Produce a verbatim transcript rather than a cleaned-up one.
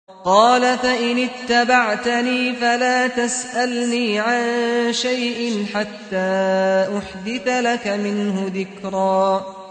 قال فإن اتبعتني فلا تسألني عن شيء حتى أحدث لك منه ذكرا